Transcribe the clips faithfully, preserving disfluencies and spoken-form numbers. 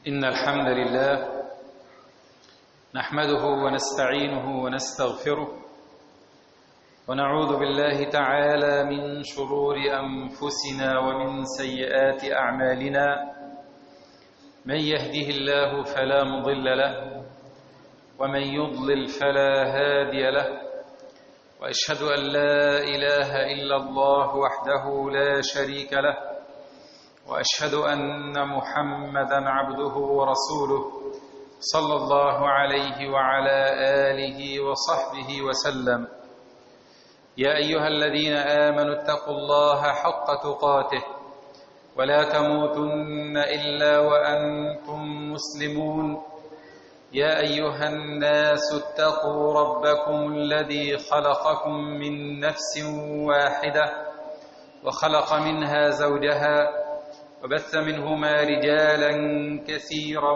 إن الحمد لله نحمده ونستعينه ونستغفره ونعوذ بالله تعالى من شرور أنفسنا ومن سيئات أعمالنا. من يهده الله فلا مضل له ومن يضلل فلا هادي له، وأشهد أن لا إله إلا الله وحده لا شريك له، وأشهد أن محمدًا عبده ورسوله صلى الله عليه وعلى آله وصحبه وسلم. يا أيها الذين آمنوا اتقوا الله حق تقاته ولا تموتن إلا وأنتم مسلمون. يا أيها الناس اتقوا ربكم الذي خلقكم من نفس واحدة وخلق منها زوجها وبث منهما رجالا كثيرا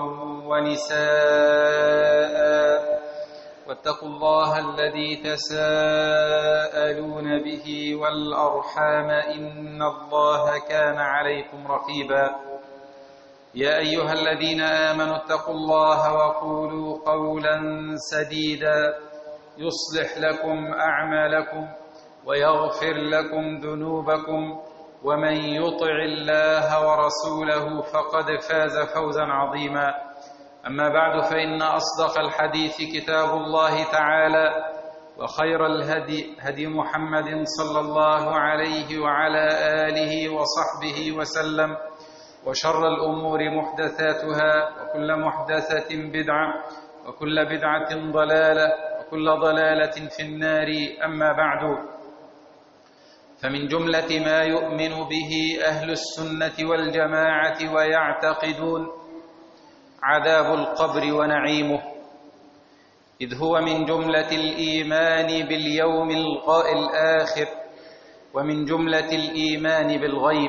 ونساء، واتقوا الله الذي تساءلون به والأرحام إن الله كان عليكم رقيبا. يا أيها الذين آمنوا اتقوا الله وقولوا قولا سديدا يصلح لكم أعمالكم ويغفر لكم ذنوبكم، ومن يطع الله ورسوله فقد فاز فوزا عظيما. أما بعد، فإن أصدق الحديث كتاب الله تعالى، وخير الهدي هدي محمد صلى الله عليه وعلى آله وصحبه وسلم، وشر الأمور محدثاتها، وكل محدثة بدعة، وكل بدعة ضلالة، وكل ضلالة في النار. أما بعد، فمن جملة ما يؤمن به أهل السنة والجماعة ويعتقدون عذاب القبر ونعيمه، إذ هو من جملة الإيمان باليوم الآخر ومن جملة الإيمان بالغيب.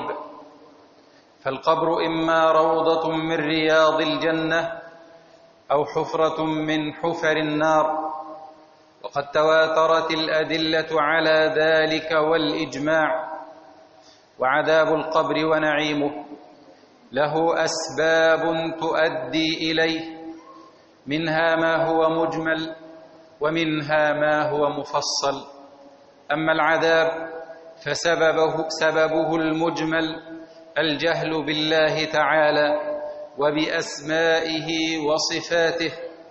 فالقبر إما روضة من رياض الجنة أو حفرة من حفر النار، وقد تواترت الأدلة على ذلك والإجماع. وعذاب القبر ونعيمه له أسباب تؤدي إليه، منها ما هو مجمل ومنها ما هو مفصل. أما العذاب فسببه سببه المجمل الجهل بالله تعالى وبأسمائه وصفاته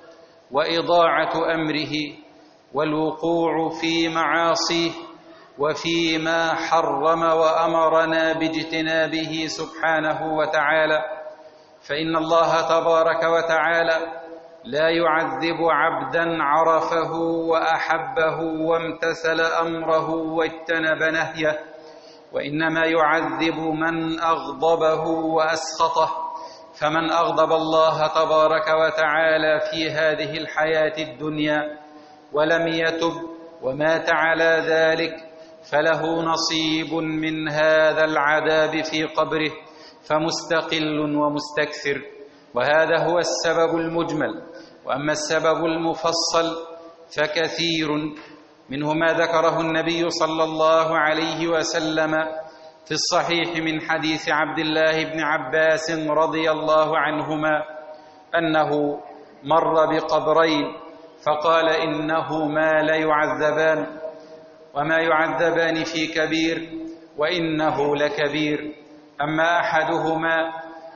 وإضاعة أمره والوقوع في معاصيه وفيما حرم وأمرنا باجتنابه سبحانه وتعالى. فإن الله تبارك وتعالى لا يعذب عبدا عرفه وأحبه وامتثل أمره واجتنب نهيه، وإنما يعذب من أغضبه وأسخطه. فمن أغضب الله تبارك وتعالى في هذه الحياة الدنيا ولم يتب ومات على ذلك، فله نصيب من هذا العذاب في قبره، فمستقل ومستكثر. وهذا هو السبب المجمل. وأما السبب المفصل فكثير، منه ما ذكره النبي صلى الله عليه وسلم في الصحيح من حديث عبد الله بن عباس رضي الله عنهما أنه مر بقبرين فقال إنهما لا يعذبان، وما يعذبان في كبير، وإنه لكبير. أما أحدهما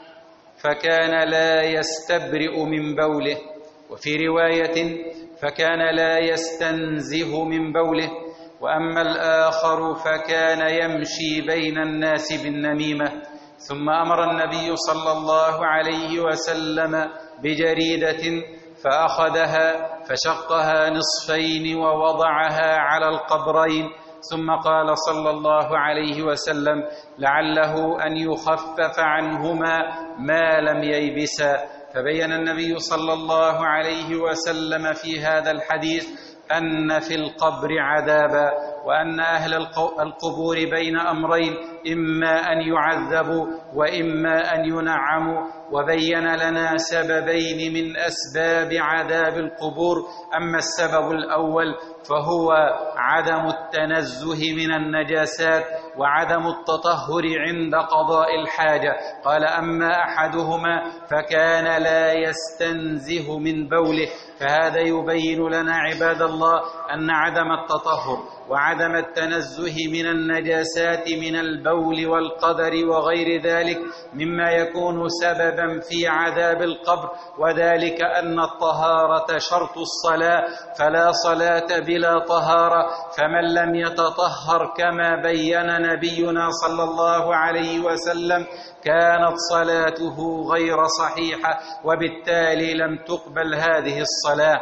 فكان لا يستبرئ من بوله، وفي رواية فكان لا يستنزه من بوله، وأما الآخر فكان يمشي بين الناس بالنميمة. ثم أمر النبي صلى الله عليه وسلم بجريدة فأخذها فشقها نصفين ووضعها على القبرين، ثم قال صلى الله عليه وسلم لعله أن يخفف عنهما ما لم ييبسا. فبين النبي صلى الله عليه وسلم في هذا الحديث أن في القبر عذابا، وأن أهل القبور بين أمرين، إما أن يعذبوا وإما أن ينعموا، وبين لنا سببين من أسباب عذاب القبور. أما السبب الأول فهو عدم التنزه من النجاسات وعدم التطهر عند قضاء الحاجة. قال: أما أحدهما فكان لا يستنزه من بوله. فهذا يبين لنا عباد الله أن عدم التطهر وعدم التنزه من النجاسات من البول والقدر وغير ذلك مما يكون سببا في عذاب القبر، وذلك أن الطهارة شرط الصلاة، فلا صلاة بلا طهارة. فمن لم يتطهر كما بين نبينا صلى الله عليه وسلم كانت صلاته غير صحيحة، وبالتالي لم تقبل هذه الصلاة.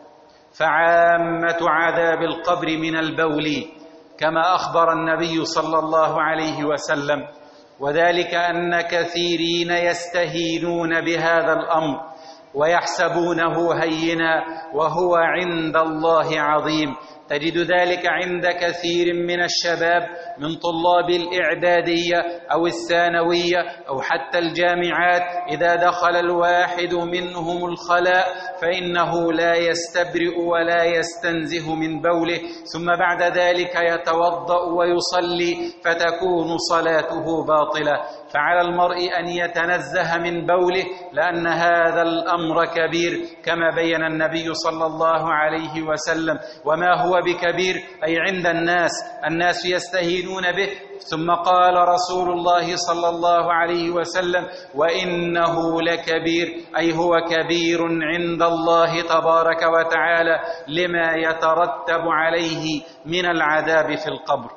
فعامة عذاب القبر من البول كما أخبر النبي صلى الله عليه وسلم، وذلك أن كثيرين يستهينون بهذا الأمر ويحسبونه هينا وهو عند الله عظيم. تجد ذلك عند كثير من الشباب من طلاب الإعدادية أو الثانوية أو حتى الجامعات، إذا دخل الواحد منهم الخلاء فإنه لا يستبرئ ولا يستنزه من بوله، ثم بعد ذلك يتوضأ ويصلي فتكون صلاته باطلة. فعلى المرء أن يتنزه من بوله، لأن هذا الأمر كبير كما بين النبي صلى الله عليه وسلم. وما هو بكبير أي عند الناس، الناس يستهينون به. ثم قال رسول الله صلى الله عليه وسلم: وإنه لكبير، أي هو كبير عند الله تبارك وتعالى لما يترتب عليه من العذاب في القبر.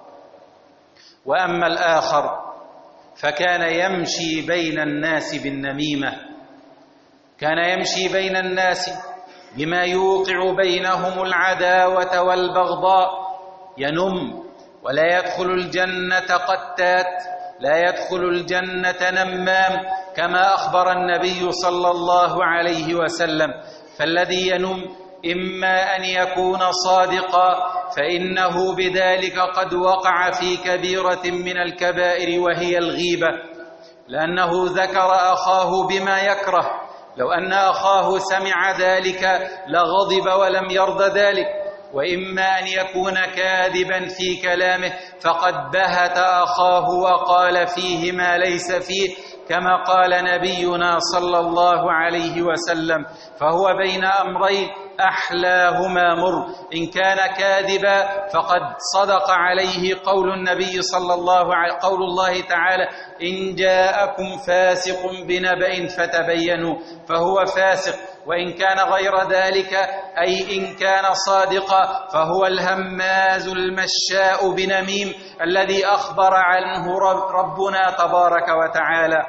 وأما الآخر فكان يمشي بين الناس بالنميمة، كان يمشي بين الناس بما يوقع بينهم العداوة والبغضاء، ينم ولا يدخل الجنة قتات، لا يدخل الجنة نمام، كما أخبر النبي صلى الله عليه وسلم. فالذي ينم إما أن يكون صادقا فإنه بذلك قد وقع في كبيرة من الكبائر وهي الغيبة، لأنه ذكر أخاه بما يكره. لو أن أخاه سمع ذلك لغضب ولم يرضى ذلك. وإما أن يكون كاذبا في كلامه فقد بهت أخاه وقال فيه ما ليس فيه، كما قال نبينا صلى الله عليه وسلم. فهو بين أمرين أحلاهما مر، إن كان كاذبا فقد صدق عليه قول النبي صلى الله عليه قول الله تعالى: إن جاءكم فاسق بنبأ فتبينوا، فهو فاسق. وإن كان غير ذلك أي إن كان صادقا فهو الهماز المشاء بنميم الذي أخبر عنه ربنا تبارك وتعالى.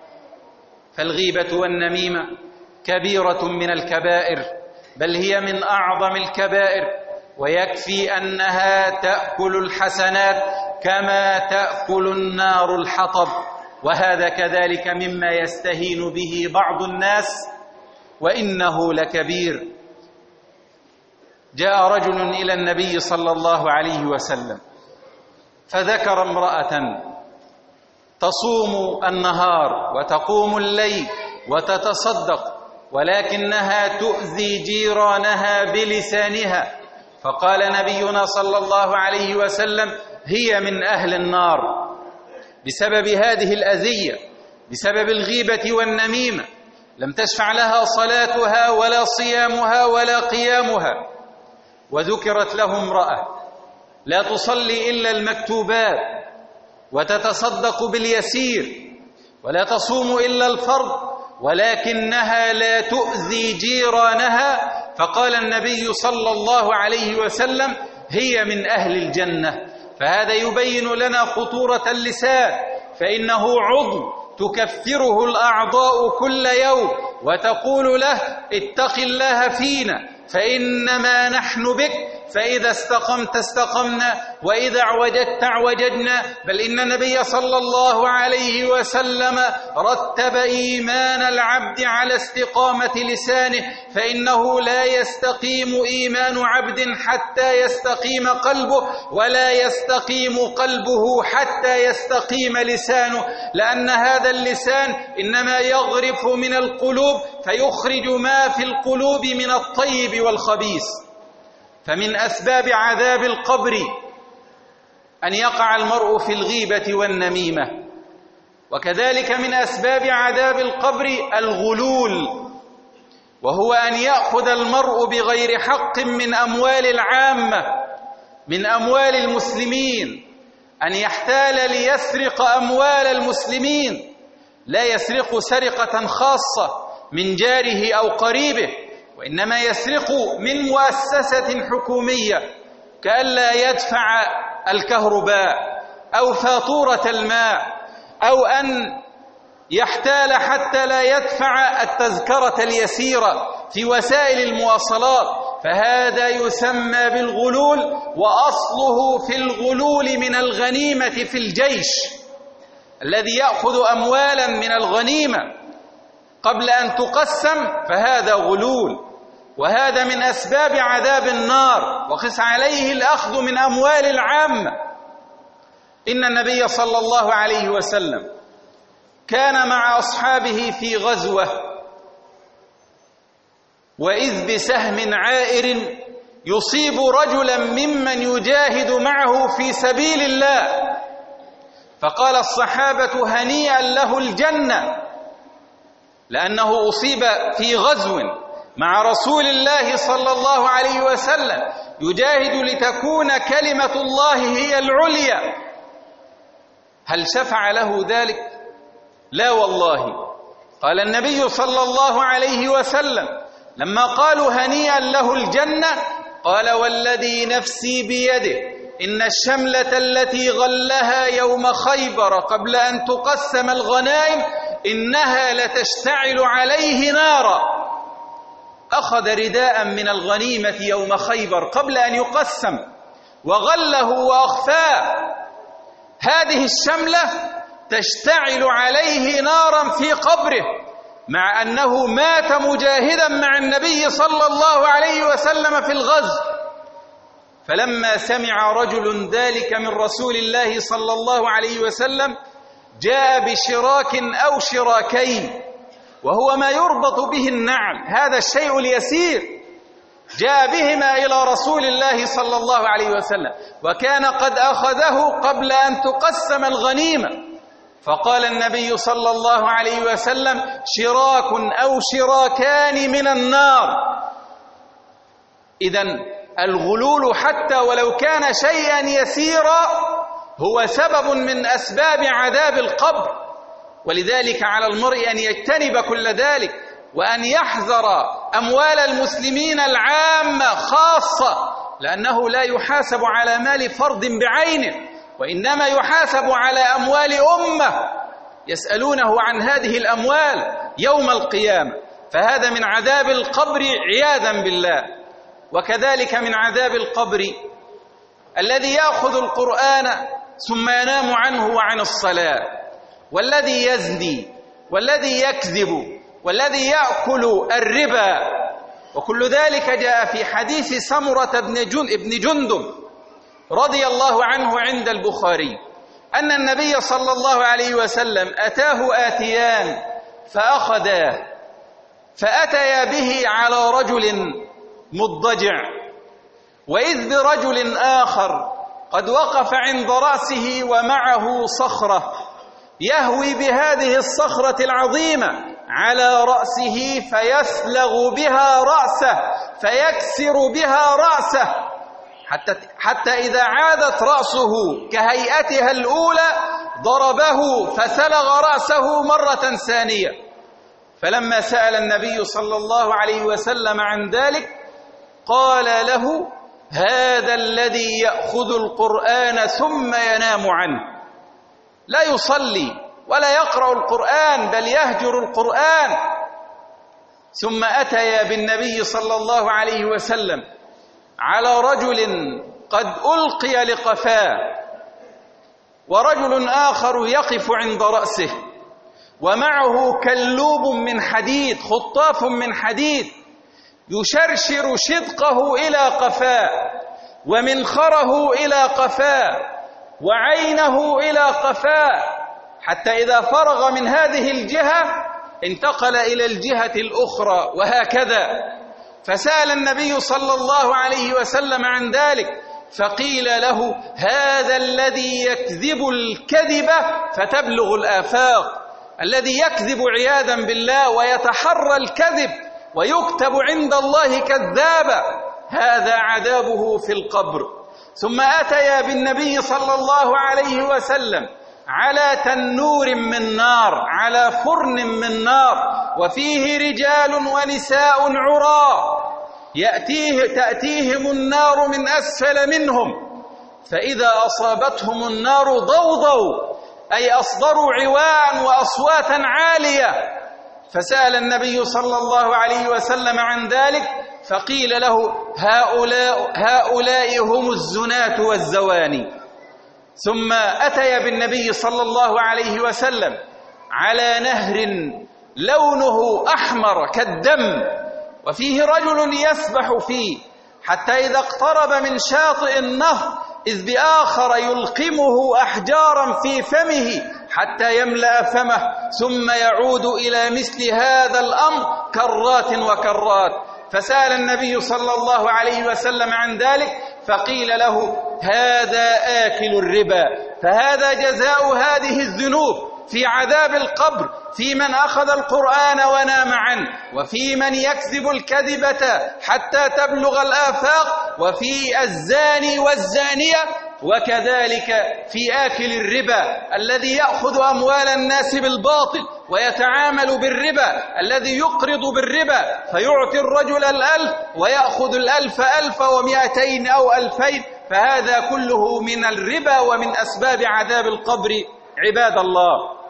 فالغيبة والنميمة كبيرة من الكبائر، بل هي من أعظم الكبائر، ويكفي أنها تأكل الحسنات كما تأكل النار الحطب. وهذا كذلك مما يستهين به بعض الناس، وإنه لكبير. جاء رجل إلى النبي صلى الله عليه وسلم فذكر امرأة تصوم النهار وتقوم الليل وتتصدق، ولكنها تؤذي جيرانها بلسانها. فقال نبينا صلى الله عليه وسلم: هي من أهل النار بسبب هذه الأذية، بسبب الغيبة والنميمة. لم تشفع لها صلاتها ولا صيامها ولا قيامها. وذكرت له امرأة لا تصلي إلا المكتوبات وتتصدق باليسير ولا تصوم إلا الفرض، ولكنها لا تؤذي جيرانها. فقال النبي صلى الله عليه وسلم: هي من أهل الجنة. فهذا يبين لنا خطورة اللسان، فإنه عضو تكفره الأعضاء كل يوم وتقول له: اتق الله فينا فإنما نحن بك، فإذا استقمت استقمنا وإذا اعوجدت اعوجدنا. بل إن النبي صلى الله عليه وسلم رتب إيمان العبد على استقامة لسانه، فإنه لا يستقيم إيمان عبد حتى يستقيم قلبه، ولا يستقيم قلبه حتى يستقيم لسانه، لأن هذا اللسان إنما يغرف من القلوب فيخرج ما في القلوب من الطيب والخبيث. فمن أسباب عذاب القبر أن يقع المرء في الغيبة والنميمة، وكذلك من أسباب عذاب القبر الغلول، وهو أن يأخذ المرء بغير حق من أموال العامة، من أموال المسلمين، أن يحتال ليسرق أموال المسلمين، لا يسرق سرقة خاصة من جاره أو قريبه، وإنما يسرق من مؤسسة حكومية، كألا يدفع الكهرباء أو فاتورة الماء، أو أن يحتال حتى لا يدفع التذكرة اليسيرة في وسائل المواصلات، فهذا يسمى بالغلول، وأصله في الغلول من الغنيمة في الجيش، الذي يأخذ أموالا من الغنيمة قبل أن تقسم، فهذا غلول، وهذا من أسباب عذاب النار، وقس عليه الأخذ من أموال العامة. إن النبي صلى الله عليه وسلم كان مع أصحابه في غزوة، وإذ بسهم عائر يصيب رجلا ممن يجاهد معه في سبيل الله، فقال الصحابة هنيئا له الجنة، لأنه أصيب في غزو مع رسول الله صلى الله عليه وسلم يجاهد لتكون كلمة الله هي العليا. هل شفع له ذلك؟ لا والله. قال النبي صلى الله عليه وسلم لما قالوا هنيئا له الجنة، قال والذي نفسي بيده إن الشملة التي غلها يوم خيبر قبل أن تقسم الغنائم إنها لتشتعل عليه نارا. أخذ رداء من الغنيمة يوم خيبر قبل أن يقسم وغله وأخفاه، هذه الشملة تشتعل عليه نارا في قبره، مع أنه مات مجاهدا مع النبي صلى الله عليه وسلم في الغزو. فلما سمع رجل ذلك من رسول الله صلى الله عليه وسلم جاء بشراك أو شراكين، وهو ما يربط به النعل، هذا الشيء اليسير، جاء بهما إلى رسول الله صلى الله عليه وسلم، وكان قد أخذه قبل أن تقسم الغنيمة، فقال النبي صلى الله عليه وسلم شراك أو شراكان من النار. إذن الغلول حتى ولو كان شيئا يسيرا هو سبب من أسباب عذاب القبر، ولذلك على المرء أن يجتنب كل ذلك، وأن يحذر أموال المسلمين العامة خاصة، لأنه لا يحاسب على مال فرد بعينه، وإنما يحاسب على أموال أمة يسألونه عن هذه الأموال يوم القيامة، فهذا من عذاب القبر عياذا بالله. وكذلك من عذاب القبر الذي يأخذ القرآن ثم ينام عنه وعن الصلاة، والذي يزني، والذي يكذب، والذي يأكل الربا، وكل ذلك جاء في حديث سمرة بن جندب رضي الله عنه عند البخاري أن النبي صلى الله عليه وسلم أتاه آتيان فأخذاه، فأتيا به على رجل مضجع، وإذ برجل آخر قد وقف عند رأسه ومعه صخرة يهوي بهذه الصخرة العظيمة على رأسه فيسلغ بها رأسه فيكسر بها رأسه، حتى, حتى إذا عادت رأسه كهيئتها الأولى ضربه فسلغ رأسه مرة ثانية. فلما سأل النبي صلى الله عليه وسلم عن ذلك قال له هذا الذي يأخذ القرآن ثم ينام عنه، لا يصلي ولا يقرأ القرآن بل يهجر القرآن. ثم أتيا بالنبي صلى الله عليه وسلم على رجل قد ألقي لقفاه، ورجل آخر يقف عند رأسه ومعه كلوب من حديد، خطاف من حديد، يشرشر شدقه إلى قفاه ومنخره إلى قفاه وعينه إلى قفاه، حتى إذا فرغ من هذه الجهة انتقل إلى الجهة الأخرى، وهكذا. فسأل النبي صلى الله عليه وسلم عن ذلك، فقيل له: هذا الذي يكذب الكذب فتبلغ الآفاق، الذي يكذب عياذا بالله ويتحرى الكذب ويكتب عند الله كذابا، هذا عذابه في القبر. ثم أتيا بالنبي صلى الله عليه وسلم على تنور من نار، على فرن من نار، وفيه رجال ونساء عراة يأتيه تأتيهم النار من أسفل منهم، فإذا أصابتهم النار ضوضوا، أي أصدروا عواء وأصواتا عالية. فسأل النبي صلى الله عليه وسلم عن ذلك، فقيل له: هؤلاء, هؤلاء هم الزناة والزواني. ثم أتي بالنبي صلى الله عليه وسلم على نهر لونه أحمر كالدم، وفيه رجل يسبح فيه، حتى إذا اقترب من شاطئ النهر إذ بآخر يلقمه أحجارا في فمه حتى يملأ فمه، ثم يعود إلى مثل هذا الأمر كرات وكرات. فسأل النبي صلى الله عليه وسلم عن ذلك، فقيل له: هذا آكل الربا. فهذا جزاء هذه الذنوب في عذاب القبر، في من أخذ القرآن ونام عنه، وفي من يكذب الكذبة حتى تبلغ الآفاق، وفي الزاني والزانية، وكذلك في آكل الربا الذي يأخذ أموال الناس بالباطل ويتعامل بالربا، الذي يقرض بالربا فيعطي الرجل الألف ويأخذ الألف ألف ومئتين أو ألفين، فهذا كله من الربا ومن أسباب عذاب القبر عباد الله.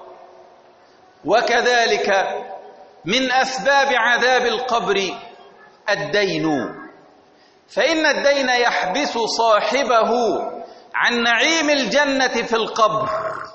وكذلك من أسباب عذاب القبر الدين، فإن الدين يحبس صاحبه عن نعيم الجنة في القبر،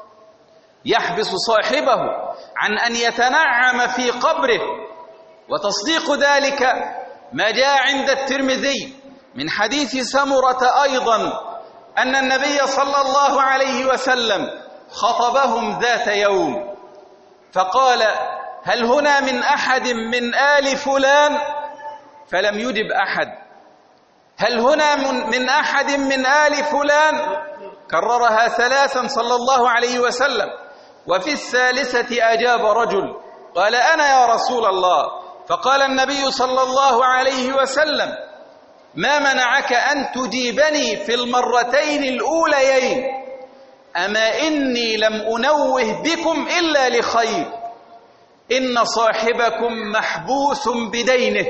يحبس صاحبه عن أن يتنعم في قبره. وتصديق ذلك ما جاء عند الترمذي من حديث سمرة أيضا أن النبي صلى الله عليه وسلم خطبهم ذات يوم فقال: هل هنا من أحد من آل فلان؟ فلم يجب أحد. هل هنا من أحد من آل فلان؟ كررها ثلاثا صلى الله عليه وسلم. وفي الثالثة أجاب رجل قال: أنا يا رسول الله. فقال النبي صلى الله عليه وسلم: ما منعك أن تجيبني في المرتين الأوليين؟ أما إني لم أنوه بكم إلا لخير، إن صاحبكم محبوس بدينه.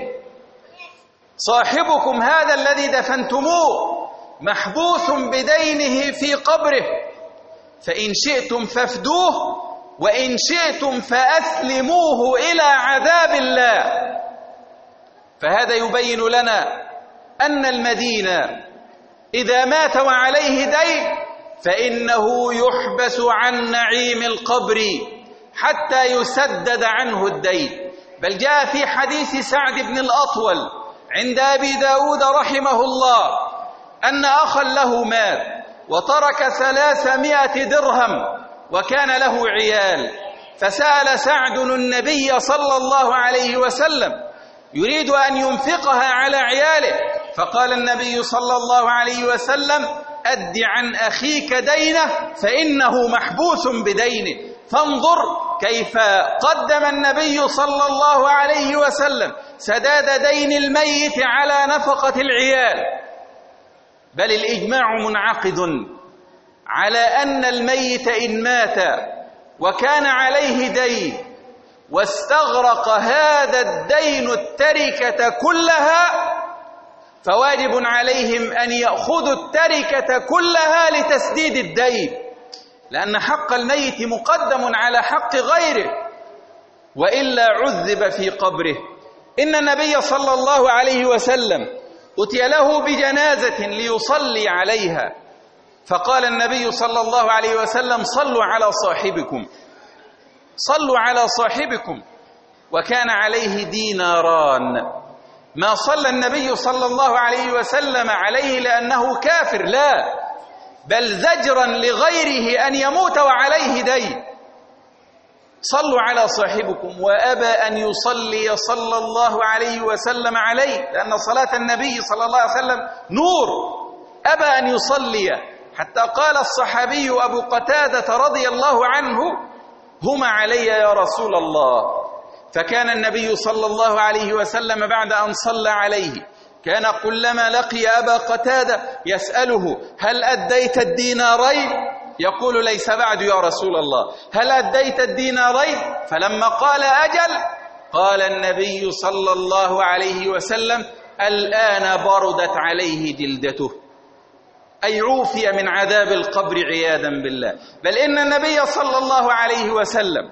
صاحبكم هذا الذي دفنتموه محبوس بدينه في قبره، فإن شئتم فافدوه وإن شئتم فأسلموه إلى عذاب الله. فهذا يبين لنا أن المدين إذا مات وعليه دين فإنه يحبس عن نعيم القبر حتى يسدد عنه الدين. بل جاء في حديث سعد بن الأطول عند أبي داود رحمه الله أن أخا له مات وترك ثلاثمائة درهم وكان له عيال، فسأل سعد النبي صلى الله عليه وسلم يريد أن ينفقها على عياله، فقال النبي صلى الله عليه وسلم: أد عن أخيك دينه فإنه محبوس بدينه. فانظر كيف قدم النبي صلى الله عليه وسلم سداد دين الميت على نفقة العيال. بل الإجماع منعقد على أن الميت إن مات وكان عليه دين واستغرق هذا الدين التركة كلها فواجب عليهم أن يأخذوا التركة كلها لتسديد الدين، لأن حق الميت مقدم على حق غيره، وإلا عذب في قبره. إن النبي صلى الله عليه وسلم أتي له بجنازة ليصلي عليها، فقال النبي صلى الله عليه وسلم: صلوا على صاحبكم، صلوا على صاحبكم. وكان عليه ديناران. ما صلى النبي صلى الله عليه وسلم عليه لأنه كافر، لا، بل زجرا لغيره أن يموت وعليه دين. صلوا على صاحبكم. وأبى أن يصلي صلى الله عليه وسلم عليه، لأن صلاة النبي صلى الله عليه وسلم نور. أبى أن يصلي، حتى قال الصحابي أبو قتادة رضي الله عنه: هما علي يا رسول الله. فكان النبي صلى الله عليه وسلم بعد أن صلى عليه كان كلما لقي أبا قتادة يسأله: هل أديت الدينارين؟ يقول: ليس بعد يا رسول الله. هل أديت الدينارين؟ فلما قال: أجل، قال النبي صلى الله عليه وسلم: الآن بردت عليه جلدته، أي عوفي من عذاب القبر عياذا بالله. بل إن النبي صلى الله عليه وسلم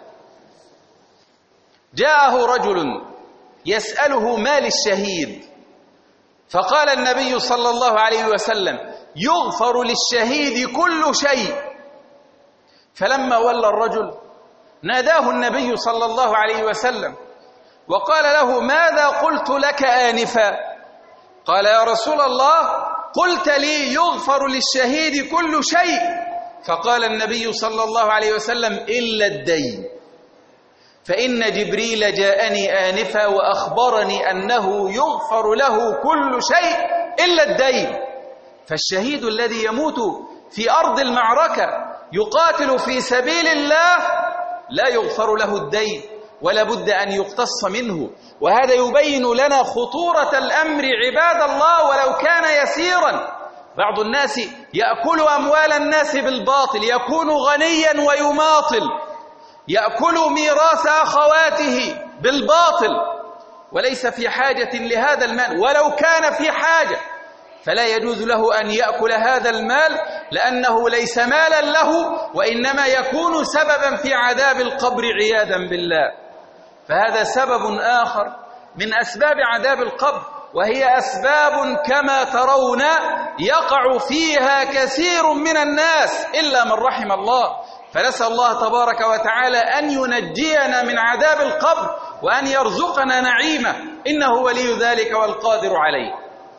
جاءه رجل يسأله ما للشهيد، فقال النبي صلى الله عليه وسلم: يغفر للشهيد كل شيء. فلما ولى الرجل ناداه النبي صلى الله عليه وسلم وقال له: ماذا قلت لك آنفا؟ قال: يا رسول الله، قلت لي يغفر للشهيد كل شيء. فقال النبي صلى الله عليه وسلم: إلا الدين، فإن جبريل جاءني آنفا وأخبرني أنه يغفر له كل شيء إلا الدين. فالشهيد الذي يموت في أرض المعركة يقاتل في سبيل الله لا يغفر له الدين، ولا بد أن يقتص منه. وهذا يبين لنا خطورة الأمر عباد الله ولو كان يسيرا. بعض الناس يأكل أموال الناس بالباطل، يكون غنيا ويماطل، يأكل ميراث أخواته بالباطل وليس في حاجة لهذا المال، ولو كان في حاجة فلا يجوز له أن يأكل هذا المال، لأنه ليس مالا له، وإنما يكون سببا في عذاب القبر عياذا بالله. فهذا سبب آخر من أسباب عذاب القبر، وهي أسباب كما ترون يقع فيها كثير من الناس إلا من رحم الله. فنسأل الله تبارك وتعالى أن ينجينا من عذاب القبر وأن يرزقنا نعيمه، إنه ولي ذلك والقادر عليه.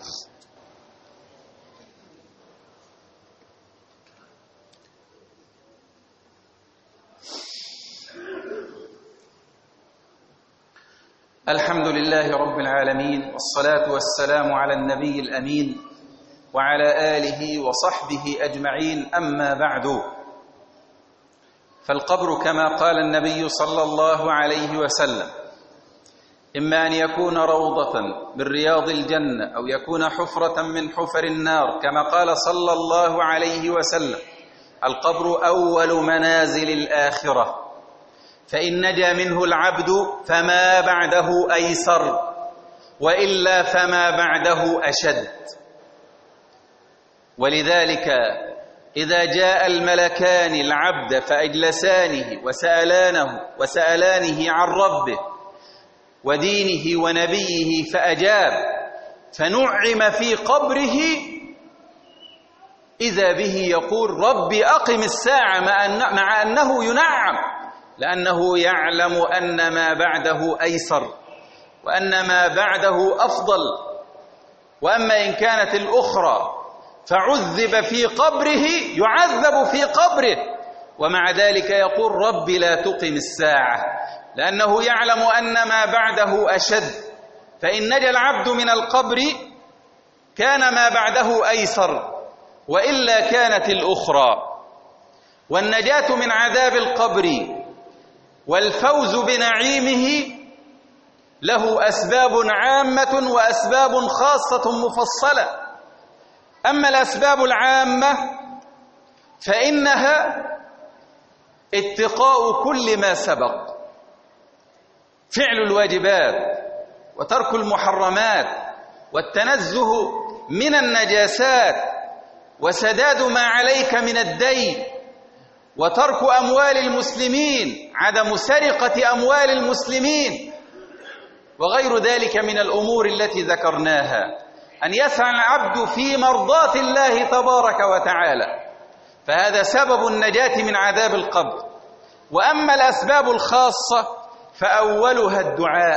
الحمد لله رب العالمين، والصلاة والسلام على النبي الأمين وعلى آله وصحبه أجمعين. أما بعد، فالقبر كما قال النبي صلى الله عليه وسلم إما أن يكون روضة من رياض الجنة أو يكون حفرة من حفر النار، كما قال صلى الله عليه وسلم: القبر أول منازل الآخرة، فإن نجا منه العبد فما بعده أيسر، وإلا فما بعده أشد. ولذلك إذا جاء الملكان العبد فأجلسانه وسألانه وسألانه عن ربه ودينه ونبيه فأجاب، فنعم في قبره، إذا به يقول: ربي أقم الساعة، مع أنه ينعم، لأنه يعلم أن ما بعده أيسر وأن ما بعده أفضل. وأما إن كانت الأخرى فعذب في قبره، يعذب في قبره، ومع ذلك يقول: رب لا تقم الساعة، لأنه يعلم أن ما بعده أشد. فإن نجا العبد من القبر كان ما بعده أيسر، وإلا كانت الأخرى. والنجاة من عذاب القبر والفوز بنعيمه له أسباب عامة وأسباب خاصة مفصلة. أما الأسباب العامة فإنها اتقاء كل ما سبق، فعل الواجبات وترك المحرمات والتنزه من النجاسات وسداد ما عليك من الدين وترك أموال المسلمين، عدم سرقة أموال المسلمين، وغير ذلك من الأمور التي ذكرناها. أن يسعى العبد في مرضاة الله تبارك وتعالى، فهذا سبب النجاة من عذاب القبر. وأما الأسباب الخاصة فأولها الدعاء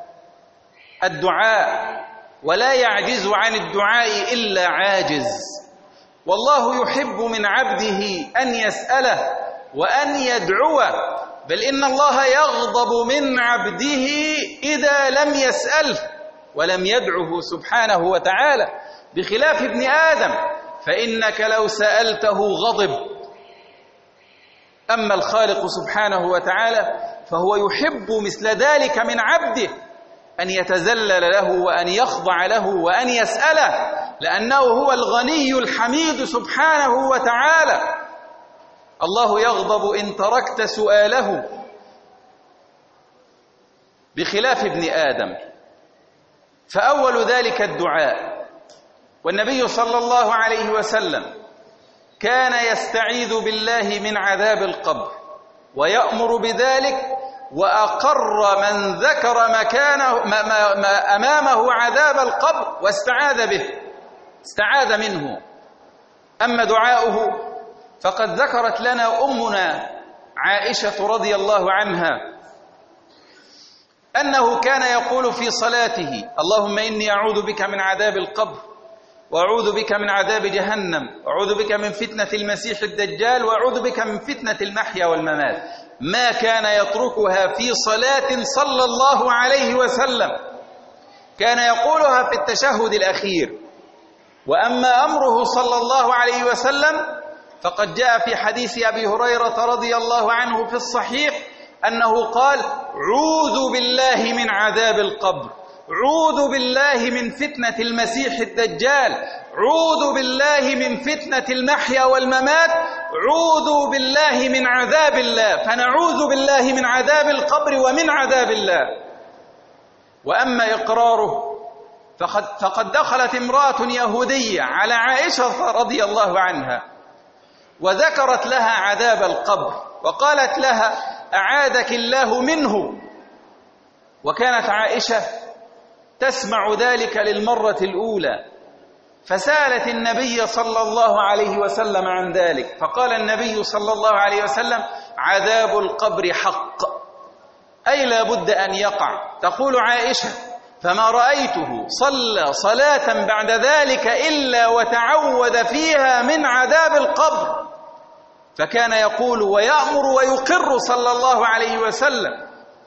الدعاء ولا يعجز عن الدعاء إلا عاجز، والله يحب من عبده أن يسأله وأن يدعوه، بل إن الله يغضب من عبده إذا لم يسأله ولم يدعه سبحانه وتعالى، بخلاف ابن آدم فإنك لو سألته غضب. أما الخالق سبحانه وتعالى فهو يحب مثل ذلك من عبده، أن يتذلل له وأن يخضع له وأن يسأله، لأنه هو الغني الحميد سبحانه وتعالى. الله يغضب إن تركت سؤاله، بخلاف ابن آدم. فأول ذلك الدعاء، والنبي صلى الله عليه وسلم كان يستعيذ بالله من عذاب القبر ويأمر بذلك، وأقر من ذكر مكانه ما ما ما أمامه عذاب القبر واستعاذ به، استعاذ منه. أما دعاؤه فقد ذكرت لنا أمنا عائشة رضي الله عنها أنه كان يقول في صلاته: اللهم إني أعوذ بك من عذاب القبر، وأعوذ بك من عذاب جهنم، وأعوذ بك من فتنة المسيح الدجال، وأعوذ بك من فتنة المحيا والممات. ما كان يتركها في صلاة صلى الله عليه وسلم، كان يقولها في التشهد الأخير. وأما أمره صلى الله عليه وسلم فقد جاء في حديث أبي هريرة رضي الله عنه في الصحيح أنه قال: عوذ بالله من عذاب القبر، عوذ بالله من فتنة المسيح الدجال، عوذ بالله من فتنة المحيا والممات، عوذ بالله من عذاب الله. فنعوذ بالله من عذاب القبر ومن عذاب الله. وأما إقراره فقد, فقد دخلت امرأة يهودية على عائشة رضي الله عنها وذكرت لها عذاب القبر وقالت لها: أعاذك الله منه. وكانت عائشة تسمع ذلك للمرة الأولى، فسألت النبي صلى الله عليه وسلم عن ذلك، فقال النبي صلى الله عليه وسلم: عذاب القبر حق، أي لا بد أن يقع. تقول عائشة: فما رأيته صلى صلاة بعد ذلك إلا وتعوذ فيها من عذاب القبر. فكان يقول ويأمر ويقر صلى الله عليه وسلم.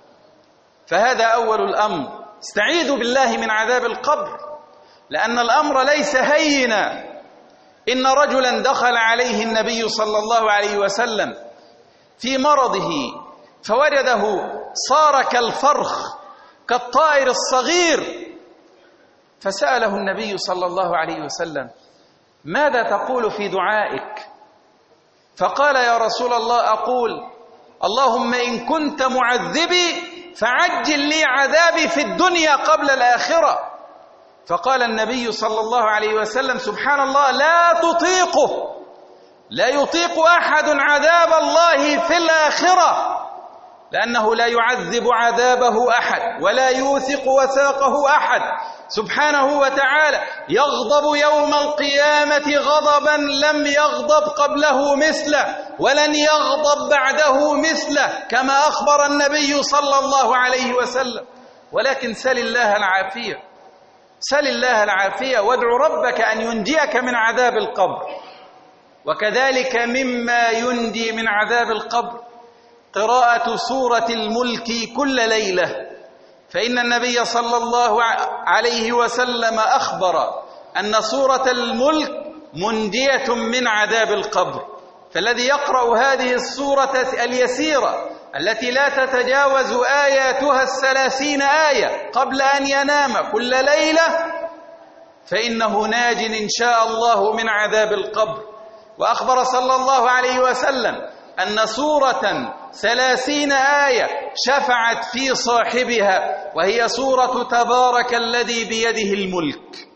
فهذا أول الأمر، استعيذوا بالله من عذاب القبر، لأن الأمر ليس هينا. إن رجلا دخل عليه النبي صلى الله عليه وسلم في مرضه فوجده صار كالفرخ كالطائر الصغير، فسأله النبي صلى الله عليه وسلم: ماذا تقول في دعائك؟ فقال: يا رسول الله أقول: اللهم إن كنت معذبي فعجل لي عذابي في الدنيا قبل الآخرة. فقال النبي صلى الله عليه وسلم: سبحان الله، لا تطيقه، لا يطيق أحد عذاب الله في الآخرة، لأنه لا يعذب عذابه أحد ولا يوثق وثاقه أحد سبحانه وتعالى. يغضب يوم القيامة غضبا لم يغضب قبله مثله ولن يغضب بعده مثله، كما أخبر النبي صلى الله عليه وسلم. ولكن سل الله العافية، سل الله العافية وادع ربك أن ينجيك من عذاب القبر. وكذلك مما ينجي من عذاب القبر قراءة سورة الملك كل ليلة، فإن النبي صلى الله عليه وسلم أخبر أن سورة الملك منجية من عذاب القبر. فالذي يقرأ هذه السورة اليسيرة التي لا تتجاوز آياتها الثلاثين آية قبل أن ينام كل ليلة فإنه ناج إن شاء الله من عذاب القبر. وأخبر صلى الله عليه وسلم أن سورة ثلاثين آية شفعت في صاحبها، وهي سورة تبارك الذي بيده الملك.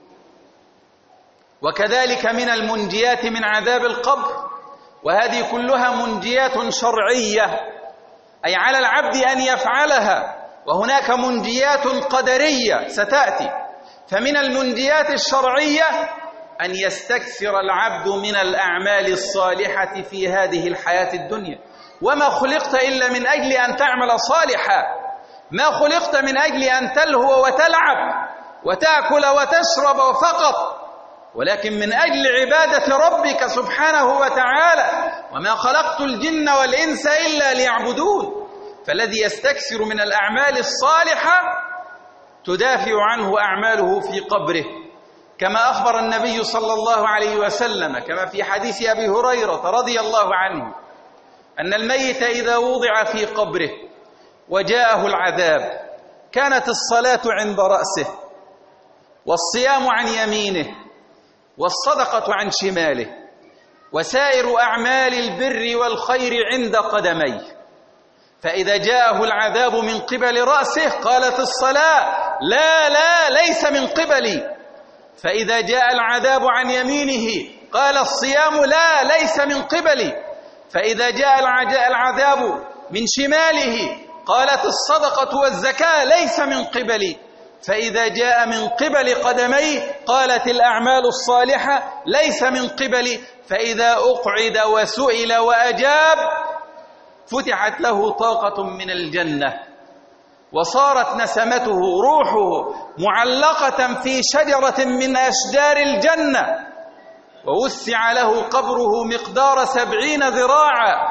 وكذلك من المنجيات من عذاب القبر، وهذه كلها منجيات شرعية، أي على العبد أن يفعلها، وهناك منجيات قدرية ستأتي. فمن المنجيات الشرعية أن يستكثر العبد من الأعمال الصالحة في هذه الحياة الدنيا. وما خلقت إلا من أجل أن تعمل صالحا، ما خلقت من أجل أن تلهو وتلعب وتأكل وتشرب فقط، ولكن من أجل عبادة ربك سبحانه وتعالى. وما خلقت الجن والإنس إلا ليعبدون. فالذي يستكثر من الأعمال الصالحة تدافع عنه أعماله في قبره، كما أخبر النبي صلى الله عليه وسلم كما في حديث أبي هريرة رضي الله عنه أن الميت إذا وضع في قبره وجاءه العذاب كانت الصلاة عند رأسه، والصيام عن يمينه، والصدقة عن شماله، وسائر أعمال البر والخير عند قدميه. فإذا جاءه العذاب من قبل رأسه قالت الصلاة لا لا ليس من قبلي. فإذا جاء العذاب عن يمينه قال الصيام لا ليس من قبلي. فإذا جاء العذاب من شماله قالت الصدقة والزكاة ليس من قبلي. فإذا جاء من قبل قدميه قالت الأعمال الصالحة ليس من قبلي. فإذا أقعد وسئل وأجاب فتحت له طاقة من الجنة، وصارت نسمته روحه معلقة في شجرة من أشجار الجنة، ووسع له قبره مقدار سبعين ذراعا.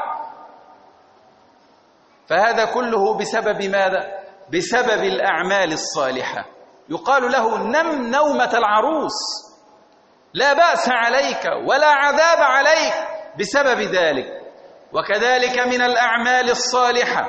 فهذا كله بسبب ماذا؟ بسبب الأعمال الصالحة. يقال له نم نومة العروس، لا بأس عليك ولا عذاب عليك بسبب ذلك. وكذلك من الأعمال الصالحة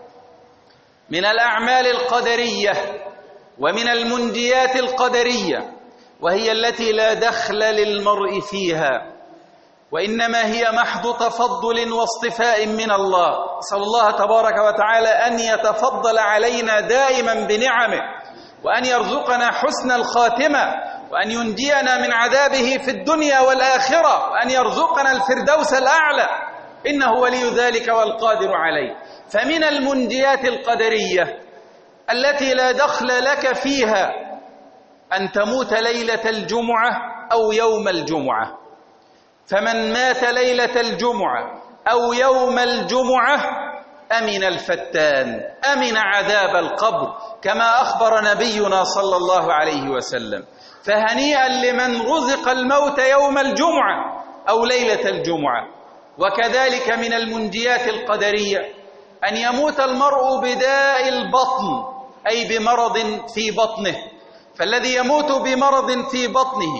من الأعمال القدرية ومن المنجيات القدرية، وهي التي لا دخل للمرء فيها، وإنما هي محض تفضل واصطفاء من الله. أسأل الله تبارك وتعالى أن يتفضل علينا دائما بنعمه، وأن يرزقنا حسن الخاتمة، وأن ينجينا من عذابه في الدنيا والآخرة، وأن يرزقنا الفردوس الأعلى، إنه ولي ذلك والقادر عليه. فمن المنجيات القدرية التي لا دخل لك فيها أن تموت ليلة الجمعة أو يوم الجمعة. فمن مات ليلة الجمعة أو يوم الجمعة أمن الفتان، أمن عذاب القبر، كما أخبر نبينا صلى الله عليه وسلم. فهنيئا لمن رزق الموت يوم الجمعة أو ليلة الجمعة. وكذلك من المنجيات القدرية أن يموت المرء بداء البطن، أي بمرض في بطنه. فالذي يموت بمرض في بطنه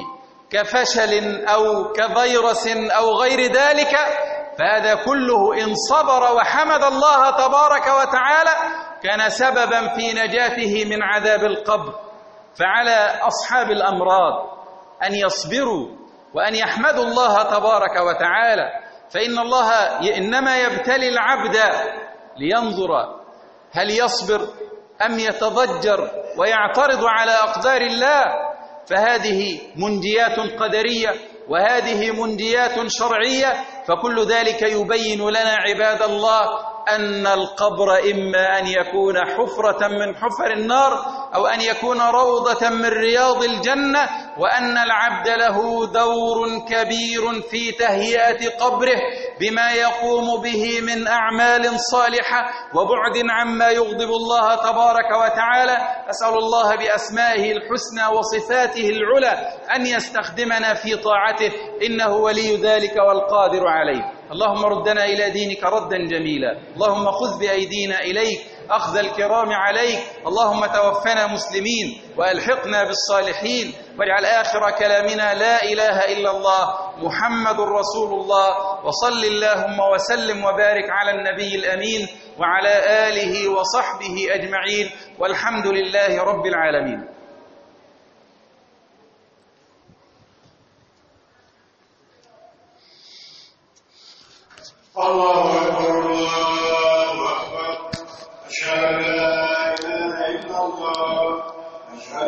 كفشل أو كفيروس أو غير ذلك، فهذا كله إن صبر وحمد الله تبارك وتعالى كان سببا في نجاته من عذاب القبر. فعلى أصحاب الأمراض أن يصبروا وأن يحمدوا الله تبارك وتعالى، فإن الله إنما يبتلي العبد لينظر هل يصبر أم يتضجر ويعترض على أقدار الله. فهذه منجيات قدرية وهذه منجيات شرعية. فكل ذلك يبين لنا عباد الله أن القبر إما أن يكون حفرة من حفر النار أو أن يكون روضة من رياض الجنة، وأن العبد له دور كبير في تهيئة قبره بما يقوم به من أعمال صالحة وبعد عما يغضب الله تبارك وتعالى. أسأل الله بأسمائه الحسنى وصفاته العلى أن يستخدمنا في طاعته، إنه ولي ذلك والقادر عليه. اللهم ردنا إلى دينك ردا جميلا، اللهم خذ بأيدينا إليك أخذ الكرام عليك، اللهم توفنا مسلمين وألحقنا بالصالحين، واجعل آخر كلامنا لا إله إلا الله محمد رسول الله. وصل اللهم وسلم وبارك على النبي الأمين وعلى آله وصحبه أجمعين، والحمد لله رب العالمين. الله أكبر الله أكبر، أشهد أن لا إله إلا الله، أشهد